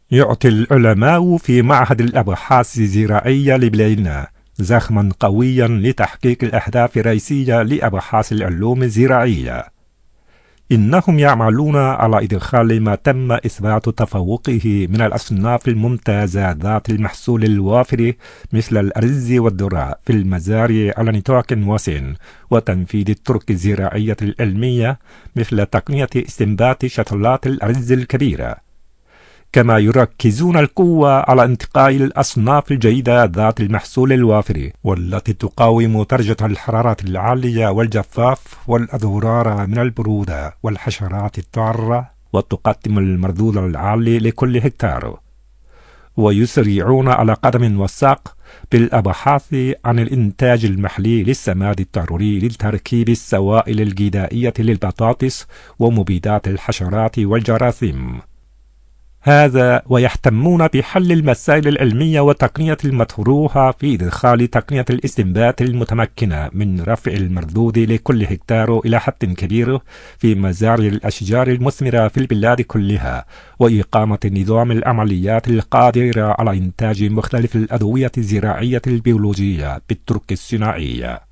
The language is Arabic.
يعطي العلماء في معهد الأبحاث الزراعية لبلادنا زخما قويا لتحقيق الأهداف الرئيسية لأبحاث العلوم الزراعية. إنهم يعملون على إدخال ما تم إثبات تفوقه من الأصناف الممتازة ذات المحصول الوافر مثل الأرز والذرة في المزارع على نطاق واسع، وتنفيذ الطرق الزراعية العلمية مثل تقنية استنبات شتلات الأرز الكبيرة. كما يركزون القوة على انتقاء الأصناف الجيدة ذات المحصول الوافر والتي تقاوم درجة الحرارة العالية والجفاف والأضرار من البرودة والحشرات الضارة، وتقدم المردود العالي لكل هكتار. ويسرعون على قدم وساق بالأبحاث عن الإنتاج المحلي للسماد الضروري لتركيب السوائل الغذائية للبطاطس ومبيدات الحشرات والجراثيم. هذا ويهتمون بحل المسائل العلمية والتقنية المطروحة في إدخال تقنية الاستنبات المتمكنة من رفع المردود لكل هكتار إلى حد كبير في مزارع الأشجار المثمرة في البلاد كلها، وإقامة نظام العمليات القادرة على إنتاج مختلف الأدوية الزراعية البيولوجية بالطرق الصناعية.